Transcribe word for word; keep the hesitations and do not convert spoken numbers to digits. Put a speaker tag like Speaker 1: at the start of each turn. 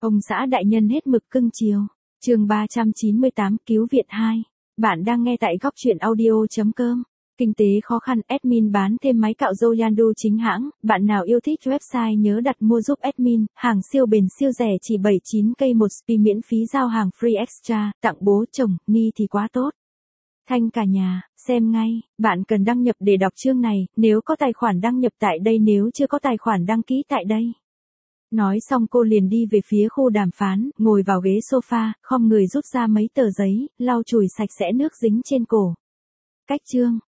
Speaker 1: Ông xã đại nhân hết mực cưng chiều. Chương ba trăm chín mươi tám Cứu viện hai. Bạn đang nghe tại góc truyện audio chấm com. Kinh tế khó khăn, admin bán thêm máy cạo râu Yandu chính hãng. Bạn nào yêu thích website nhớ đặt mua giúp admin. Hàng siêu bền siêu rẻ chỉ bảy mươi chín k một spi, miễn phí giao hàng free extra. Tặng bố chồng, ni thì quá tốt. Thanh cả nhà, xem ngay. Bạn cần đăng nhập để đọc chương này. Nếu có tài khoản đăng nhập tại đây, nếu chưa có tài khoản đăng ký tại đây. Nói xong cô liền đi về phía khu đàm phán, ngồi vào ghế sofa, khom người rút ra mấy tờ giấy, lau chùi sạch sẽ nước dính trên cổ. Cách chương,